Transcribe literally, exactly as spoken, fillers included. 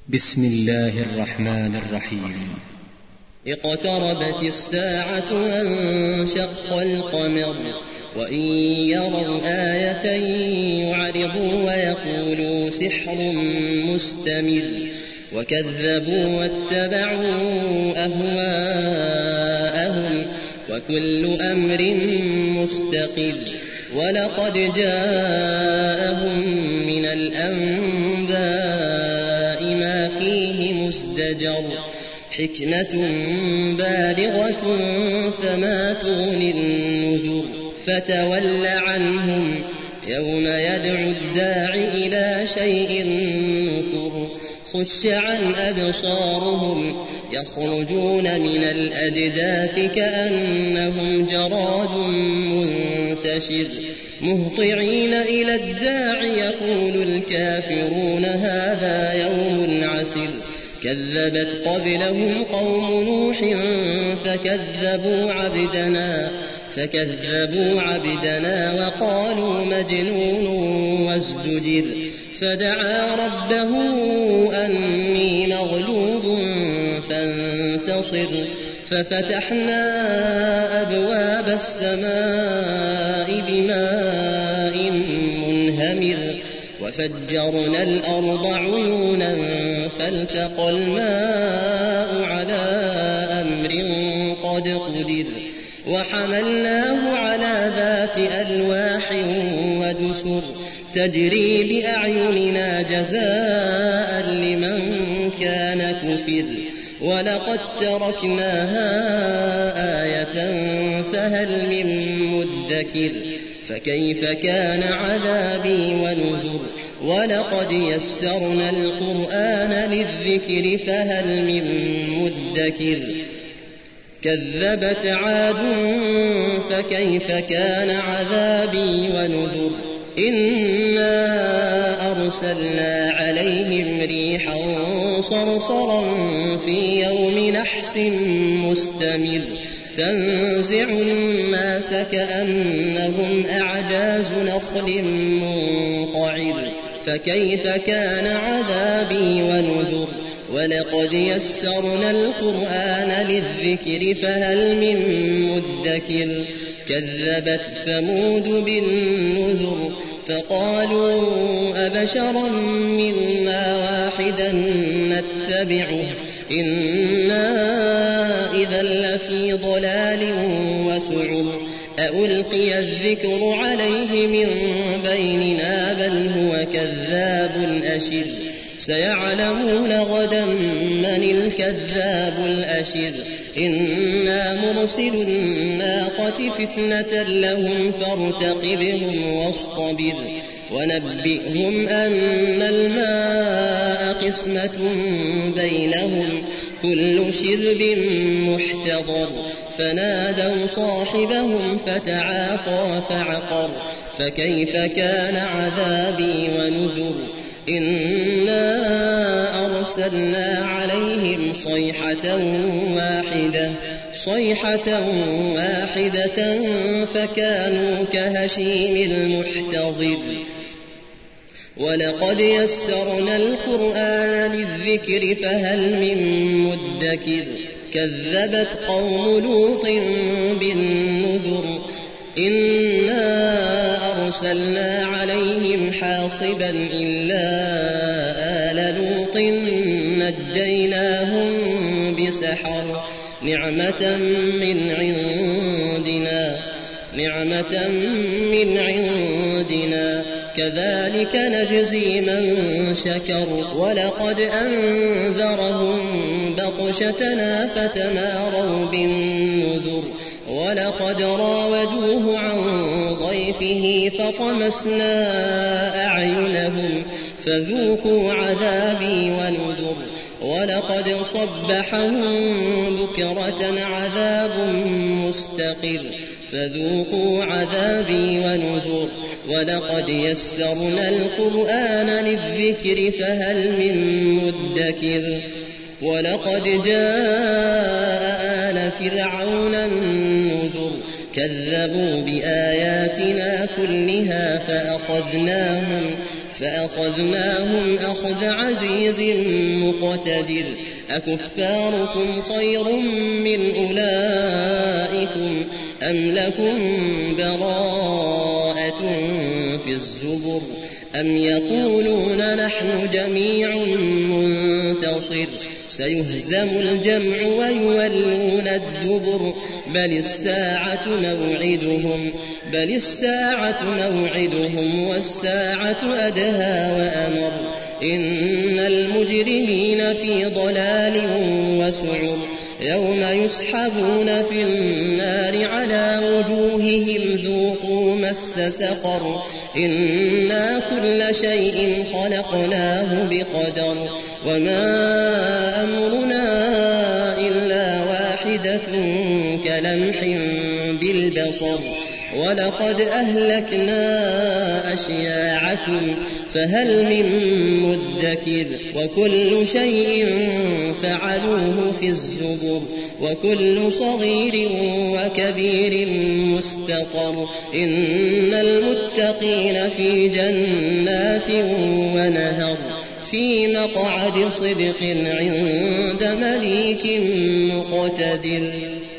بسم الله الرحمن الرحيم. اقتربت الساعة وانشق القمر وإن يروا آية يعرضوا ويقولوا سحر مستمر وكذبوا واتبعوا أهواءهم وكل أمر مستقر ولقد جاءهم من الأنباء ما فيه مزدجر حكمة بالغة فما تغني النذر فتول عنهم يوم يدعو الداع إلى شيء نكر خش عن أبصارهم يخرجون من الأجداث كأنهم جراد منتشر مهطعين إلى الداع يقول الكافرون هذا يوم عسر كذبت قبلهم قوم نوح فكذبوا عبدنا فكذبوا عبدنا وقالوا مجنون وازدجر فدعا ربه أني مغلوب فانتصر ففتحنا أبواب السماء بماء منهمر وفجرنا الأرض عيونا فالتقى الماء على أمر قد قدر وحملناه على ذات ألواح ودسر تجري بأعيننا جزاء لمن كان كفر ولقد تركناها آية فهل من مدكر فكيف كان عذابي ونذر ولقد يسرنا القرآن للذكر فهل من مدكر كذبت عاد فكيف كان عذابي ونذر إنا أرسلنا عليهم ريحا صرصرا في يوم نحس مستمر تنزع الناس كأنهم أعجاز نخل منقعر فكيف كان عذابي ونذر ولقد يسرنا القرآن للذكر فهل من مدكر كذبت ثمود بالنذر فقالوا أبشرا منا واحدا نتبعه إنا إذا لفي ضلال وسعر ألقي الذكر عليه من بيننا بل هو كذاب أشر سيعلمون غدا من الكذاب الأشر إنا مرسل الناقة فتنة لهم فارتقبهم واصطبر ونبئهم أن الماء قسمة بينهم كل شرب محتضر فنادوا صاحبهم فتعاطى فعقر فكيف كان عذابي ونذر إنا أرسلنا عليهم صيحة واحدة صيحة واحدة فكانوا كهشيم المحتضر ولقد يسرنا القرآن للذكر فهل من مدكر كذبت قوم لوط بالنذر إنا أرسلنا عليهم حاصبا إلا آل لوط نجيناهم بسحر نعمة من عندنا نعمة من عندنا كذلك نجزي من شكر ولقد أنذرهم بطشتنا فتماروا بالنذر ولقد راودوه عن ضيفه فطمسنا أعينهم فذوقوا عذابي ونذر ولقد صبحهم بكرة عذاب مستقر فذوقوا عذابي ونذر ولقد يسرنا القرآن للذكر فهل من مدكر ولقد جاء آل فرعون النذر كذبوا بآياتنا كلها فأخذناهم فأخذناهم أخذ عزيز مقتدر أكفاركم خير من أولئكم أم لكم براءة في الزبر أم يقولون نحن جميع منتصر سيهزم الجمع ويولون الدبر بل الساعة موعدهم بل الساعة موعدهم والساعة أدهى وأمر إن المجرمين في ضلال وسعر يوم يسحبون في النار على وجوههم ذوقوا مس سقر إنا كل شيء خلقناه بقدر وما أمرنا إلا واحدة كلمح بالبصر ولقد أهلكنا أشياعكم فهل من مدكر وكل شيء فعلوه في الزبر وكل صغير وكبير مستقر إن المتقين في جنات ونهر في مقعد صدق عند مليك مقتدر.